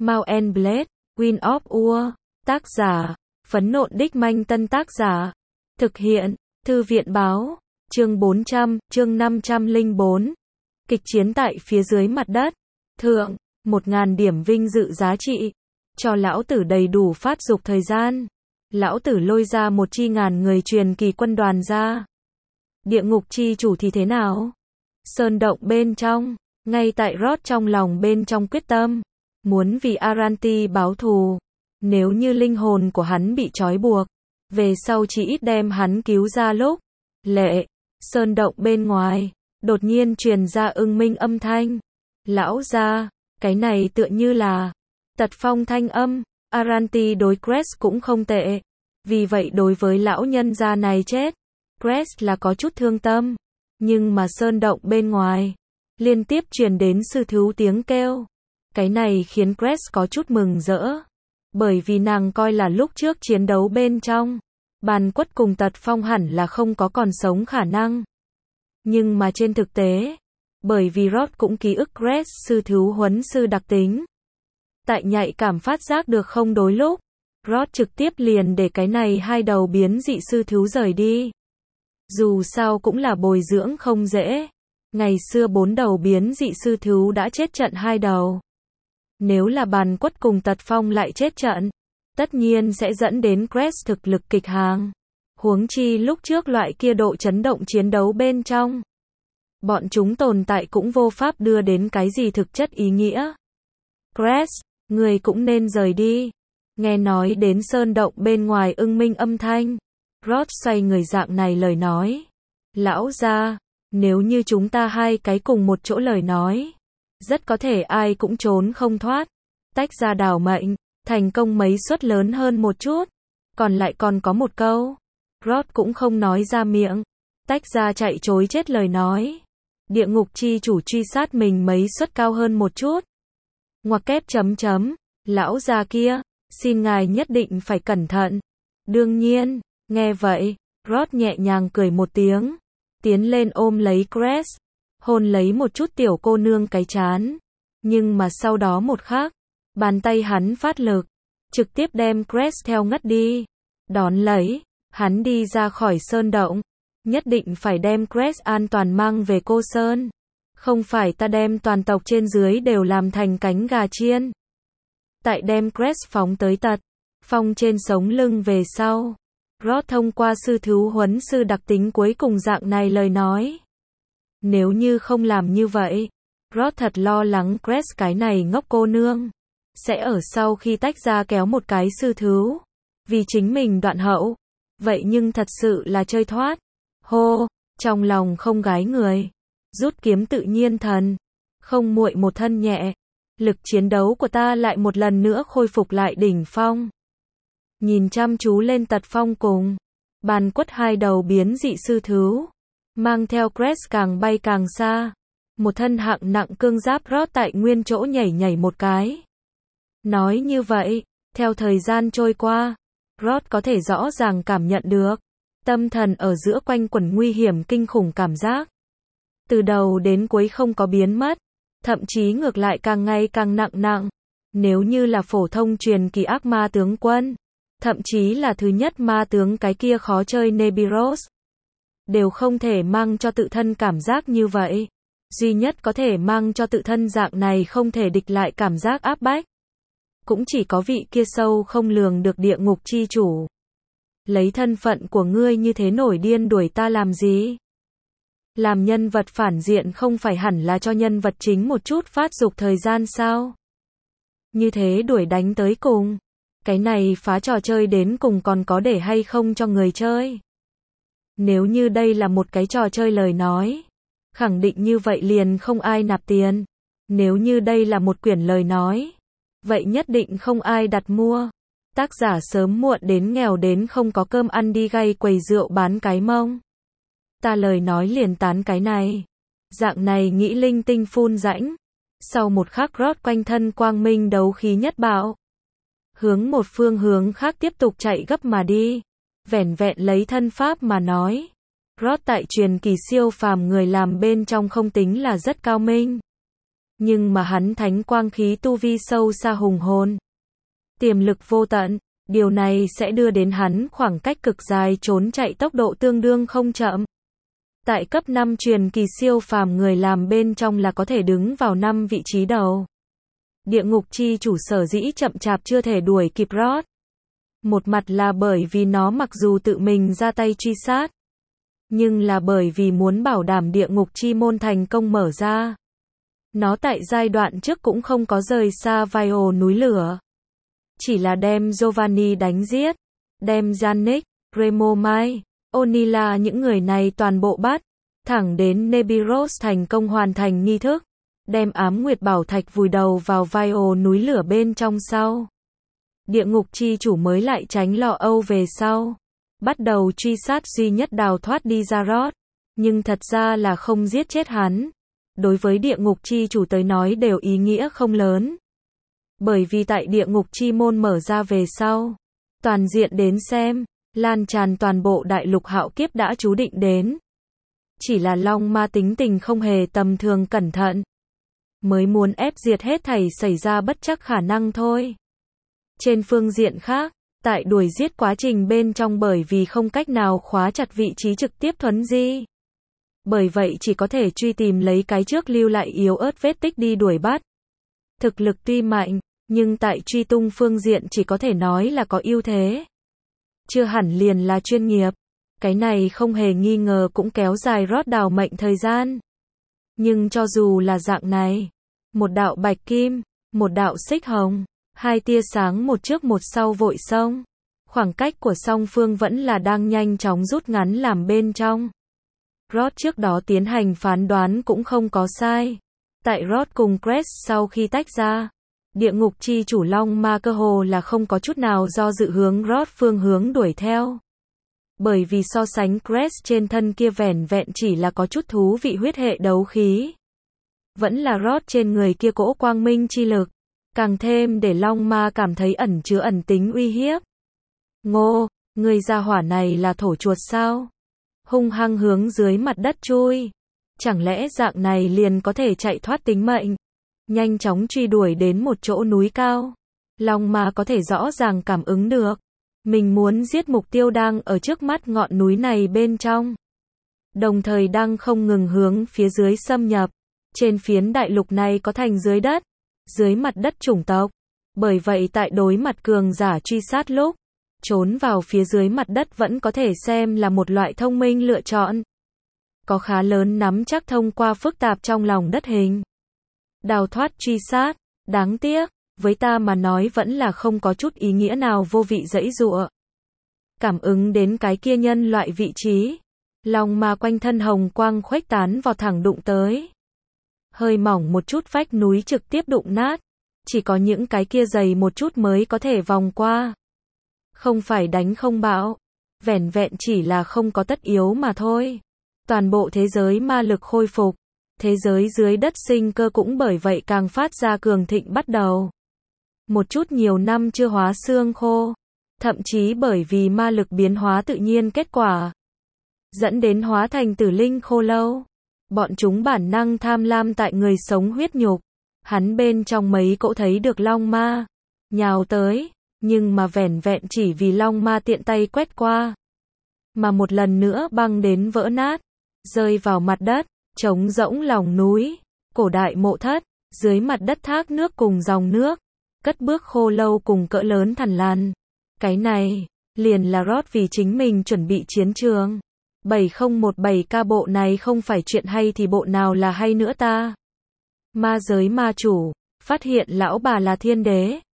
Mount and Blade, Wind of War. Tác giả, Phấn Nộn Đích Manh. Tân tác giả, thực hiện, Thư viện Báo. Chương 400, chương 504. Kịch chiến tại phía dưới mặt đất. Thượng, 1000 điểm vinh dự giá trị. Cho lão tử đầy đủ phát dục thời gian. Lão tử lôi ra một chi ngàn người truyền kỳ quân đoàn ra. Địa ngục chi chủ thì thế nào? Sơn động bên trong, ngay tại Rod trong lòng bên trong quyết tâm, muốn vì Aranti báo thù. Nếu như linh hồn của hắn bị trói buộc, về sau chỉ ít đem hắn cứu ra lúc. Lệ, sơn động bên ngoài, đột nhiên truyền ra ưng minh âm thanh. Lão gia, cái này tựa như là Tật Phong thanh âm. Aranti đối Crest cũng không tệ. Vì vậy đối với lão nhân gia này chết, Crest là có chút thương tâm. Nhưng mà sơn động bên ngoài, liên tiếp truyền đến sư thú tiếng kêu. Cái này khiến Crest có chút mừng rỡ. Bởi vì nàng coi là lúc trước chiến đấu bên trong, Bàn Quất cùng Tật Phong hẳn là không có còn sống khả năng. Nhưng mà trên thực tế, bởi vì Rod cũng ký ức Crest sư thú huấn sư đặc tính. Tại nhạy cảm phát giác được không đối lúc, Rod trực tiếp liền để cái này hai đầu biến dị sư thú rời đi. Dù sao cũng là bồi dưỡng không dễ. Ngày xưa 4 đầu biến dị sư thú đã chết trận 2 đầu. Nếu là Bàn Quất cùng Tật Phong lại chết trận, tất nhiên sẽ dẫn đến Crest thực lực kịch hàng. Huống chi lúc trước loại kia độ chấn động chiến đấu bên trong, bọn chúng tồn tại cũng vô pháp đưa đến cái gì thực chất ý nghĩa. Crest, người cũng nên rời đi. Nghe nói đến sơn động bên ngoài ưng minh âm thanh, Rod xoay người dạng này lời nói. Lão gia, nếu như chúng ta hai cái cùng một chỗ lời nói, rất có thể ai cũng trốn không thoát. Tách ra đảo mệnh, thành công mấy suất lớn hơn một chút. Còn lại còn có một câu, Rod cũng không nói ra miệng. Tách ra chạy chối chết lời nói. Địa ngục chi chủ truy sát mình mấy suất cao hơn một chút. Ngoặc kép chấm chấm, lão già kia, xin ngài nhất định phải cẩn thận. Đương nhiên, nghe vậy, Rod nhẹ nhàng cười một tiếng, tiến lên ôm lấy Crest, hôn lấy một chút tiểu cô nương cái trán. Nhưng mà sau đó một khắc, bàn tay hắn phát lực, trực tiếp đem Crest theo ngất đi. Đón lấy, hắn đi ra khỏi sơn động, nhất định phải đem Crest an toàn mang về cô sơn. Không phải ta đem toàn tộc trên dưới đều làm thành cánh gà chiên. Tại đem Crest phóng tới Tật Phong trên sống lưng về sau, Rod thông qua sư thú huấn sư đặc tính cuối cùng dạng này lời nói. Nếu như không làm như vậy, Rod thật lo lắng Crest cái này ngốc cô nương sẽ ở sau khi tách ra kéo một cái sư thú vì chính mình đoạn hậu. Vậy nhưng thật sự là chơi thoát. Hô, trong lòng không gái người, rút kiếm tự nhiên thần, không muội một thân nhẹ. Lực chiến đấu của ta lại một lần nữa khôi phục lại đỉnh phong. Nhìn chăm chú lên Tật Phong cùng Bàn Quất hai đầu biến dị sư thú, mang theo Crest càng bay càng xa. Một thân hạng nặng cương giáp Rod tại nguyên chỗ nhảy nhảy một cái. Nói như vậy, theo thời gian trôi qua, Rod có thể rõ ràng cảm nhận được tâm thần ở giữa quanh quẩn nguy hiểm kinh khủng cảm giác. Từ đầu đến cuối không có biến mất, thậm chí ngược lại càng ngày càng nặng nặng. Nếu như là phổ thông truyền kỳ ác ma tướng quân, thậm chí là thứ nhất ma tướng cái kia khó chơi Nebiros, đều không thể mang cho tự thân cảm giác như vậy. Duy nhất có thể mang cho tự thân dạng này không thể địch lại cảm giác áp bách, cũng chỉ có vị kia sâu không lường được địa ngục chi chủ. Lấy thân phận của ngươi như thế nổi điên đuổi ta làm gì? Làm nhân vật phản diện không phải hẳn là cho nhân vật chính một chút phát dục thời gian sao? Như thế đuổi đánh tới cùng, cái này phá trò chơi đến cùng còn có để hay không cho người chơi? Nếu như đây là một cái trò chơi lời nói, khẳng định như vậy liền không ai nạp tiền. Nếu như đây là một quyển lời nói, vậy nhất định không ai đặt mua. Tác giả sớm muộn đến nghèo đến không có cơm ăn đi gay quầy rượu bán cái mông. Ta lời nói liền tán cái này. Dạng này nghĩ linh tinh phun rãnh. Sau một khắc Rod quanh thân quang minh đấu khí nhất bạo. Hướng một phương hướng khác tiếp tục chạy gấp mà đi. Vẻn vẹn lấy thân pháp mà nói, Rod tại truyền kỳ siêu phàm người làm bên trong không tính là rất cao minh. Nhưng mà hắn thánh quang khí tu vi sâu xa hùng hồn, tiềm lực vô tận, điều này sẽ đưa đến hắn khoảng cách cực dài trốn chạy tốc độ tương đương không chậm. Tại cấp 5 truyền kỳ siêu phàm người làm bên trong là có thể đứng vào 5 vị trí đầu. Địa ngục chi chủ sở dĩ chậm chạp chưa thể đuổi kịp Rod. Một mặt là bởi vì nó mặc dù tự mình ra tay truy sát, nhưng là bởi vì muốn bảo đảm địa ngục chi môn thành công mở ra. Nó tại giai đoạn trước cũng không có rời xa Vile núi lửa. Chỉ là đem Giovanni đánh giết, đem Yannick, Remo Mai, Onila những người này toàn bộ bắt, thẳng đến Nebiros thành công hoàn thành nghi thức, đem ám nguyệt bảo thạch vùi đầu vào Vile núi lửa bên trong sau. Địa ngục chi chủ mới lại tránh lo âu về sau, bắt đầu truy sát duy nhất đào thoát đi ra Rod, nhưng thật ra là không giết chết hắn. Đối với địa ngục chi chủ tới nói đều ý nghĩa không lớn. Bởi vì tại địa ngục chi môn mở ra về sau, toàn diện đến xem, lan tràn toàn bộ đại lục hạo kiếp đã chú định đến. Chỉ là Long Ma tính tình không hề tầm thường cẩn thận, mới muốn ép diệt hết thảy xảy ra bất trắc khả năng thôi. Trên phương diện khác, tại đuổi giết quá trình bên trong bởi vì không cách nào khóa chặt vị trí trực tiếp thuấn di. Bởi vậy chỉ có thể truy tìm lấy cái trước lưu lại yếu ớt vết tích đi đuổi bắt. Thực lực tuy mạnh, nhưng tại truy tung phương diện chỉ có thể nói là có ưu thế. Chưa hẳn liền là chuyên nghiệp. Cái này không hề nghi ngờ cũng kéo dài Rod đào mệnh thời gian. Nhưng cho dù là dạng này, một đạo bạch kim, một đạo xích hồng, hai tia sáng một trước một sau vội xông. Khoảng cách của song phương vẫn là đang nhanh chóng rút ngắn làm bên trong. Rod trước đó tiến hành phán đoán cũng không có sai. Tại Rod cùng Crest sau khi tách ra, địa ngục chi chủ Long Ma cơ hồ là không có chút nào do dự hướng Rod phương hướng đuổi theo. Bởi vì so sánh Crest trên thân kia vẻn vẹn chỉ là có chút thú vị huyết hệ đấu khí. Vẫn là Rod trên người kia cỗ quang minh chi lực, càng thêm để Long Ma cảm thấy ẩn chứa ẩn tính uy hiếp. Ngô, người gia hỏa này là thổ chuột sao? Hung hăng hướng dưới mặt đất chui. Chẳng lẽ dạng này liền có thể chạy thoát tính mệnh? Nhanh chóng truy đuổi đến một chỗ núi cao. Long Ma có thể rõ ràng cảm ứng được. Mình muốn giết mục tiêu đang ở trước mắt ngọn núi này bên trong. Đồng thời đang không ngừng hướng phía dưới xâm nhập. Trên phiến đại lục này có thành dưới đất, dưới mặt đất chủng tộc. Bởi vậy tại đối mặt cường giả truy sát lúc, trốn vào phía dưới mặt đất vẫn có thể xem là một loại thông minh lựa chọn. Có khá lớn nắm chắc thông qua phức tạp trong lòng đất hình. Đào thoát truy sát, đáng tiếc, với ta mà nói vẫn là không có chút ý nghĩa nào vô vị giãy giụa. Cảm ứng đến cái kia nhân loại vị trí, Long Ma quanh thân hồng quang khuếch tán vào thẳng đụng tới. Hơi mỏng một chút vách núi trực tiếp đụng nát, chỉ có những cái kia dày một chút mới có thể vòng qua. Không phải đánh không bão, vẻn vẹn chỉ là không có tất yếu mà thôi. Toàn bộ thế giới ma lực khôi phục, thế giới dưới đất sinh cơ cũng bởi vậy càng phát ra cường thịnh bắt đầu. Một chút nhiều năm chưa hóa xương khô, thậm chí bởi vì ma lực biến hóa tự nhiên kết quả, dẫn đến hóa thành tử linh khô lâu. Bọn chúng bản năng tham lam tại người sống huyết nhục. Hắn bên trong mấy cỗ thấy được Long Ma nhào tới, nhưng mà vẻn vẹn chỉ vì Long Ma tiện tay quét qua, mà một lần nữa băng đến vỡ nát, rơi vào mặt đất, trống rỗng lòng núi, cổ đại mộ thất, dưới mặt đất thác nước cùng dòng nước, cất bước khô lâu cùng cỡ lớn thằn lằn. Cái này, liền là Rod vì chính mình chuẩn bị chiến trường. 7017K bộ này không phải chuyện hay thì bộ nào là hay nữa ta. Ma giới ma chủ, phát hiện lão bà là thiên đế.